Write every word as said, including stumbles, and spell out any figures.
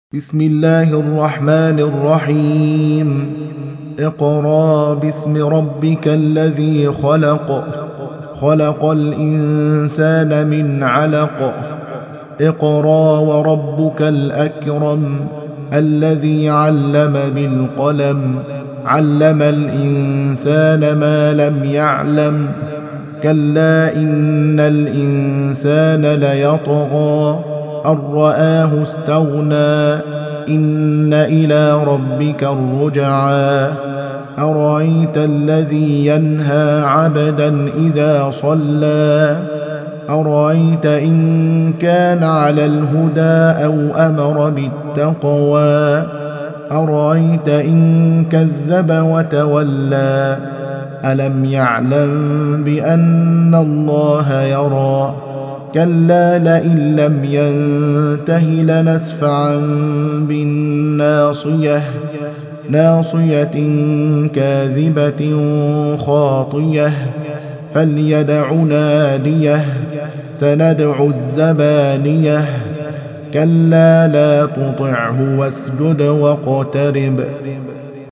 بسم الله الرحمن الرحيم اقرأ باسم ربك الذي خلق خلق الإنسان من علق اقرأ وربك الأكرم الذي علم بالقلم علم الإنسان ما لم يعلم كلا إن الإنسان ليطغى أن رآه استغنى إن إلى ربك الرجعى أرأيت الذي ينهى عبدا إذا صلى أرأيت إن كان على الهدى أو أمر بالتقوى أرأيت إن كذب وتولى ألم يعلم بأن الله يرى كلا لئن لم ينته لنسفعا بالناصية ناصية كاذبة خاطية فليدع ناديه سندع الزبانية كلا لا تطعه واسجد واقترب